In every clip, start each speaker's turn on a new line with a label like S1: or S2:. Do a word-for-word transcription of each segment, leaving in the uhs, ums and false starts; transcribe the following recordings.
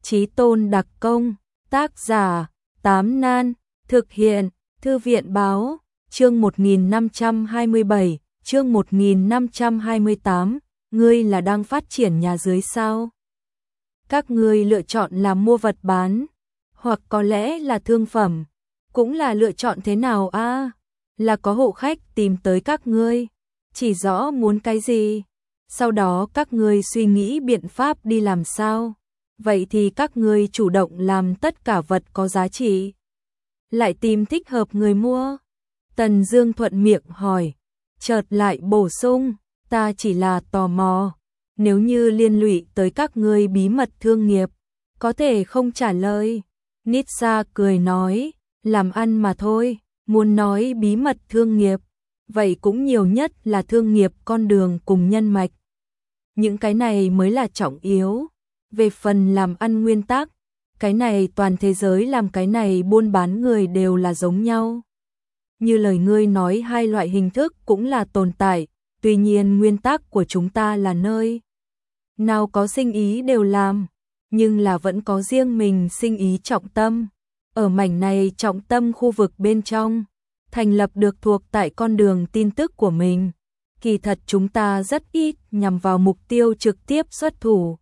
S1: Chí tôn đặc công, tác giả, Tám Nan, thực hiện, Thư viện báo, chương một nghìn năm trăm hai mươi bảy, chương một nghìn năm trăm hai mươi tám, ngươi là đang phát triển nhà dưới sao? Các ngươi lựa chọn làm mua vật bán, hoặc có lẽ là thương phẩm, cũng là lựa chọn thế nào a? À? Là có hộ khách tìm tới các ngươi, chỉ rõ muốn cái gì, sau đó các ngươi suy nghĩ biện pháp đi làm sao? Vậy thì các ngươi chủ động làm tất cả vật có giá trị, lại tìm thích hợp người mua. Tần Dương thuận miệng hỏi, chợt lại bổ sung, ta chỉ là tò mò, nếu như liên lụy tới các ngươi bí mật thương nghiệp, có thể không trả lời. Nitsa cười nói, làm ăn mà thôi, muốn nói bí mật thương nghiệp, vậy cũng nhiều nhất là thương nghiệp con đường cùng nhân mạch. Những cái này mới là trọng yếu. Về phần làm ăn nguyên tắc, cái này toàn thế giới làm cái này buôn bán người đều là giống nhau. Như lời ngươi nói, hai loại hình thức cũng là tồn tại, tuy nhiên nguyên tắc của chúng ta là nơi nào có sinh ý đều làm, nhưng là vẫn có riêng mình sinh ý trọng tâm. Ở mảnh này trọng tâm khu vực bên trong, thành lập được thuộc tại con đường tin tức của mình. Kỳ thật chúng ta rất ít nhằm vào mục tiêu trực tiếp xuất thủ.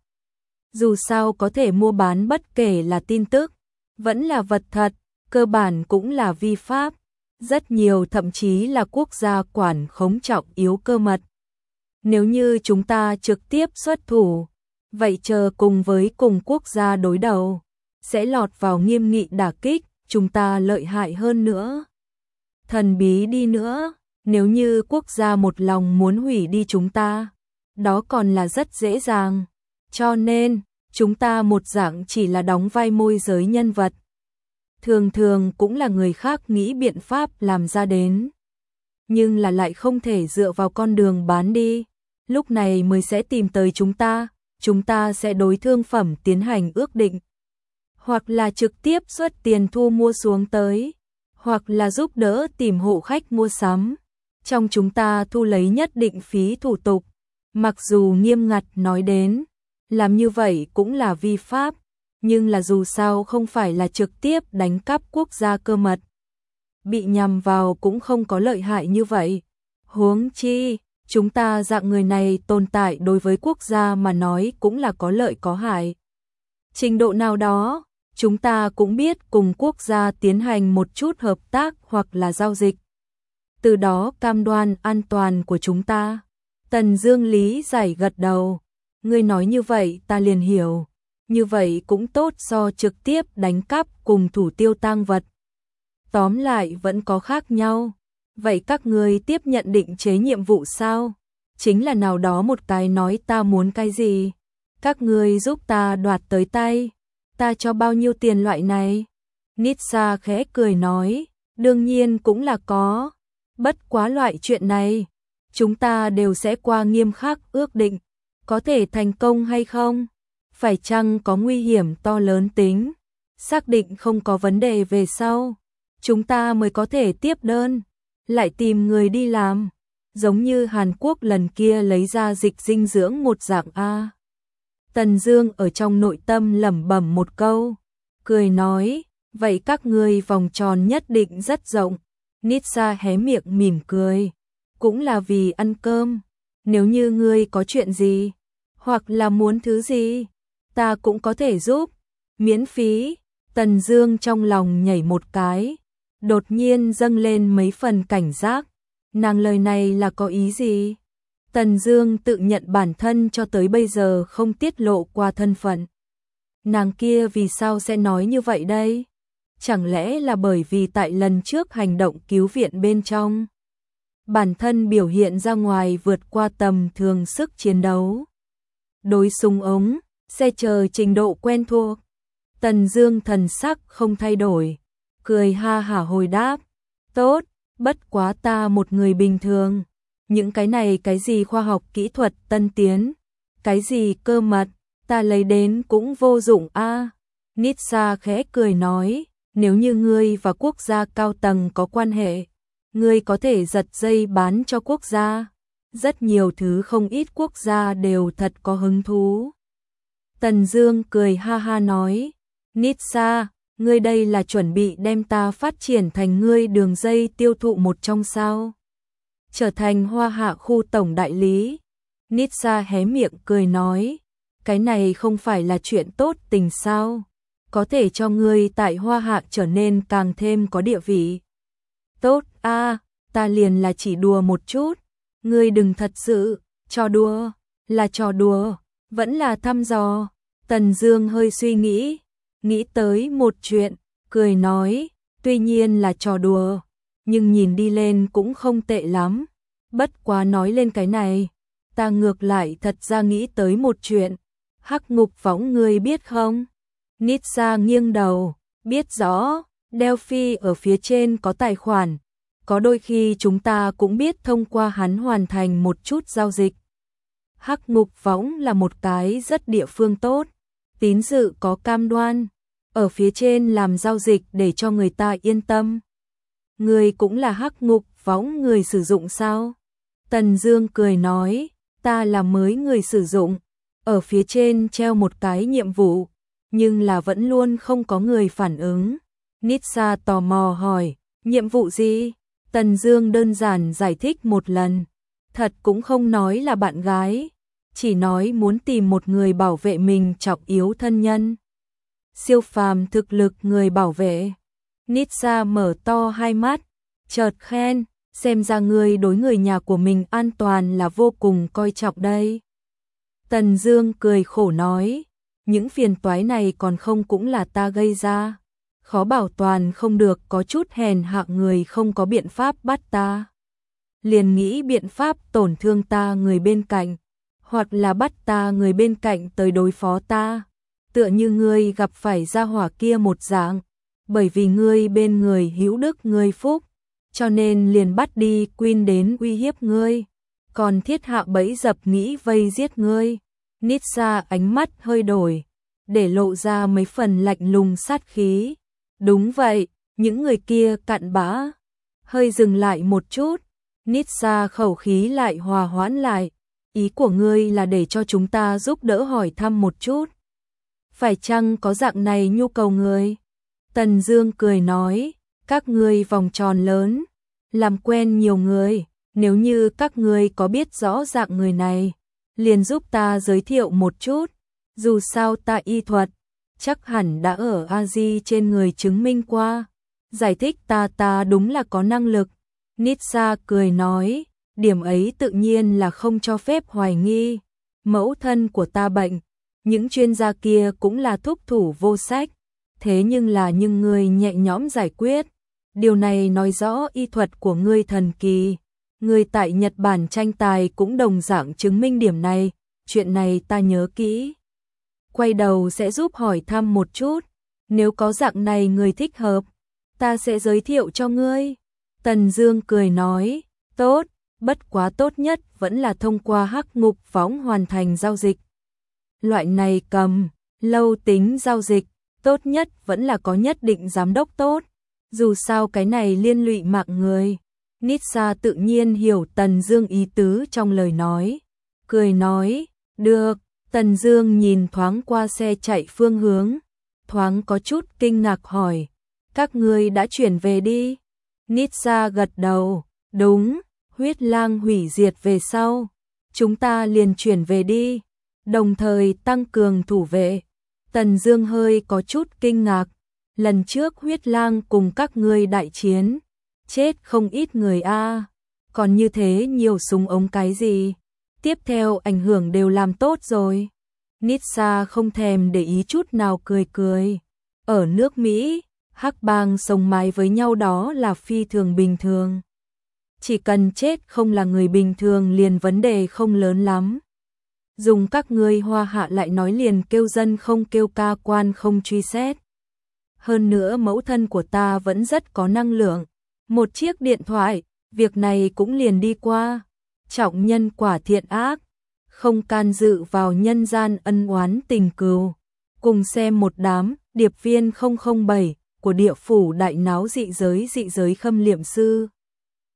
S1: Dù sao có thể mua bán bất kể là tin tức, vẫn là vật thật, cơ bản cũng là vi pháp. Rất nhiều thậm chí là quốc gia quản khống trọng yếu cơ mật. Nếu như chúng ta trực tiếp xuất thủ, vậy chờ cùng với cùng quốc gia đối đầu, sẽ lọt vào nghiêm nghị đả kích, chúng ta lợi hại hơn nữa. Thần bí đi nữa, nếu như quốc gia một lòng muốn hủy đi chúng ta, đó còn là rất dễ dàng. Cho nên, chúng ta một dạng chỉ là đóng vai môi giới nhân vật. Thường thường cũng là người khác nghĩ biện pháp làm ra đến. Nhưng là lại không thể dựa vào con đường bán đi. Lúc này mới sẽ tìm tới chúng ta, chúng ta sẽ đối thương phẩm tiến hành ước định. Hoặc là trực tiếp xuất tiền thu mua xuống tới, hoặc là giúp đỡ tìm hộ khách mua sắm. Trong chúng ta thu lấy nhất định phí thủ tục, mặc dù nghiêm ngặt nói đến, làm như vậy cũng là vi pháp, nhưng là dù sao không phải là trực tiếp đánh cắp quốc gia cơ mật. Bị nhằm vào cũng không có lợi hại như vậy. Huống chi, chúng ta dạng người này tồn tại đối với quốc gia mà nói cũng là có lợi có hại. Trình độ nào đó, chúng ta cũng biết cùng quốc gia tiến hành một chút hợp tác hoặc là giao dịch. Từ đó cam đoan an toàn của chúng ta. Tần Dương lý giải gật đầu. Ngươi nói như vậy ta liền hiểu. Như vậy cũng tốt so trực tiếp đánh cắp cùng thủ tiêu tang vật. Tóm lại vẫn có khác nhau. Vậy các ngươi tiếp nhận định chế nhiệm vụ sao? Chính là nào đó một cái nói ta muốn cái gì, các ngươi giúp ta đoạt tới tay. Ta cho bao nhiêu tiền loại này? Nitsa khẽ cười nói, đương nhiên cũng là có. Bất quá loại chuyện này, chúng ta đều sẽ qua nghiêm khắc ước định. Có thể thành công hay không? Phải chăng có nguy hiểm to lớn tính? Xác định không có vấn đề về sau, chúng ta mới có thể tiếp đơn, lại tìm người đi làm. Giống như Hàn Quốc lần kia lấy ra dịch dinh dưỡng một dạng A. Tần Dương ở trong nội tâm lẩm bẩm một câu, cười nói, vậy các ngươi vòng tròn nhất định rất rộng. Nitsa hé miệng mỉm cười, cũng là vì ăn cơm. Nếu như ngươi có chuyện gì, hoặc là muốn thứ gì, ta cũng có thể giúp, miễn phí. Tần Dương trong lòng nhảy một cái, đột nhiên dâng lên mấy phần cảnh giác. Nàng lời này là có ý gì? Tần Dương tự nhận bản thân cho tới bây giờ không tiết lộ qua thân phận. Nàng kia vì sao sẽ nói như vậy đây? Chẳng lẽ là bởi vì tại lần trước hành động cứu viện bên trong, bản thân biểu hiện ra ngoài vượt qua tầm thường sức chiến đấu, đối súng ống, xe chờ trình độ quen thuộc? Tần Dương thần sắc không thay đổi, cười ha hả hồi đáp, tốt, bất quá ta một người bình thường, những cái này cái gì khoa học kỹ thuật tân tiến, cái gì cơ mật, ta lấy đến cũng vô dụng a. À. Nitsa khẽ cười nói, nếu như ngươi và quốc gia cao tầng có quan hệ, ngươi có thể giật dây bán cho quốc gia. Rất nhiều thứ không ít quốc gia đều thật có hứng thú. Tần Dương cười ha ha nói, Nitsa, ngươi đây là chuẩn bị đem ta phát triển thành ngươi đường dây tiêu thụ một trong sao? Trở thành Hoa Hạ khu tổng đại lý. Nitsa hé miệng cười nói, cái này không phải là chuyện tốt tình sao? Có thể cho ngươi tại Hoa Hạ trở nên càng thêm có địa vị. Tốt a, à, ta liền là chỉ đùa một chút, ngươi đừng thật sự, trò đùa, là trò đùa, vẫn là thăm dò. Tần Dương hơi suy nghĩ, nghĩ tới một chuyện, cười nói, tuy nhiên là trò đùa, nhưng nhìn đi lên cũng không tệ lắm. Bất quá nói lên cái này, ta ngược lại thật ra nghĩ tới một chuyện, Hắc Ngục Võng ngươi biết không? Nitsa nghiêng đầu, biết rõ, Delphi ở phía trên có tài khoản, có đôi khi chúng ta cũng biết thông qua hắn hoàn thành một chút giao dịch. Hắc Ngục Võng là một cái rất địa phương tốt, tín dự có cam đoan, ở phía trên làm giao dịch để cho người ta yên tâm. Người cũng là Hắc Ngục Võng người sử dụng sao? Tần Dương cười nói, ta là mới người sử dụng, ở phía trên treo một cái nhiệm vụ, nhưng là vẫn luôn không có người phản ứng. Nitsa tò mò hỏi, nhiệm vụ gì? Tần Dương đơn giản giải thích một lần, thật cũng không nói là bạn gái, chỉ nói muốn tìm một người bảo vệ mình trọng yếu thân nhân. Siêu phàm thực lực người bảo vệ. Nitsa mở to hai mắt, chợt khen, xem ra ngươi đối người nhà của mình an toàn là vô cùng coi trọng đây. Tần Dương cười khổ nói, những phiền toái này còn không cũng là ta gây ra, khó bảo toàn không được có chút hèn hạ người không có biện pháp bắt ta. Liền nghĩ biện pháp tổn thương ta người bên cạnh, hoặc là bắt ta người bên cạnh tới đối phó ta, tựa như ngươi gặp phải gia hỏa kia một dạng, bởi vì ngươi bên người hữu đức ngươi phúc, cho nên liền bắt đi Queen đến uy hiếp ngươi, còn thiết hạ bẫy dập nghĩ vây giết ngươi. Nitsa ánh mắt hơi đổi, để lộ ra mấy phần lạnh lùng sát khí. Đúng vậy, những người kia cặn bã. Hơi dừng lại một chút, Nitsa khẩu khí lại hòa hoãn lại, ý của ngươi là để cho chúng ta giúp đỡ hỏi thăm một chút. Phải chăng có dạng này nhu cầu người? Tần Dương cười nói, các ngươi vòng tròn lớn, làm quen nhiều người, nếu như các ngươi có biết rõ dạng người này, liền giúp ta giới thiệu một chút, dù sao ta y thuật, chắc hẳn đã ở A-di trên người chứng minh qua, giải thích ta ta đúng là có năng lực. Nitsa cười nói, điểm ấy tự nhiên là không cho phép hoài nghi, mẫu thân của ta bệnh, những chuyên gia kia cũng là thúc thủ vô sách, thế nhưng là nhưng ngươi nhẹ nhõm giải quyết, điều này nói rõ y thuật của ngươi thần kỳ. Ngươi tại Nhật Bản tranh tài cũng đồng dạng chứng minh điểm này, chuyện này ta nhớ kỹ. Quay đầu sẽ giúp hỏi thăm một chút, nếu có dạng này người thích hợp, ta sẽ giới thiệu cho ngươi. Tần Dương cười nói, tốt, bất quá tốt nhất vẫn là thông qua Hắc Ngục Võng hoàn thành giao dịch. Loại này cầm, lâu tính giao dịch, tốt nhất vẫn là có nhất định giám đốc tốt, dù sao cái này liên lụy mạng người. Nitsa tự nhiên hiểu Tần Dương ý tứ trong lời nói, cười nói, được. Tần Dương nhìn thoáng qua xe chạy phương hướng, thoáng có chút kinh ngạc hỏi, các ngươi đã chuyển về đi? Nitsa gật đầu, đúng, huyết lang hủy diệt về sau, chúng ta liền chuyển về đi, đồng thời tăng cường thủ vệ. Tần Dương hơi có chút kinh ngạc, lần trước huyết lang cùng các ngươi đại chiến, chết không ít người a, còn như thế nhiều súng ống cái gì, tiếp theo ảnh hưởng đều làm tốt rồi. Nitsa không thèm để ý chút nào cười cười, ở nước Mỹ, hắc bang sống mái với nhau đó là phi thường bình thường. Chỉ cần chết không là người bình thường liền vấn đề không lớn lắm. Dùng các ngươi Hoa Hạ lại nói liền kêu dân không kêu ca quan không truy xét. Hơn nữa mẫu thân của ta vẫn rất có năng lượng. Một chiếc điện thoại, việc này cũng liền đi qua. Trọng nhân quả thiện ác, không can dự vào nhân gian ân oán tình cừu. Cùng xem một đám điệp viên không không bảy của địa phủ đại náo dị giới dị giới khâm liệm sư.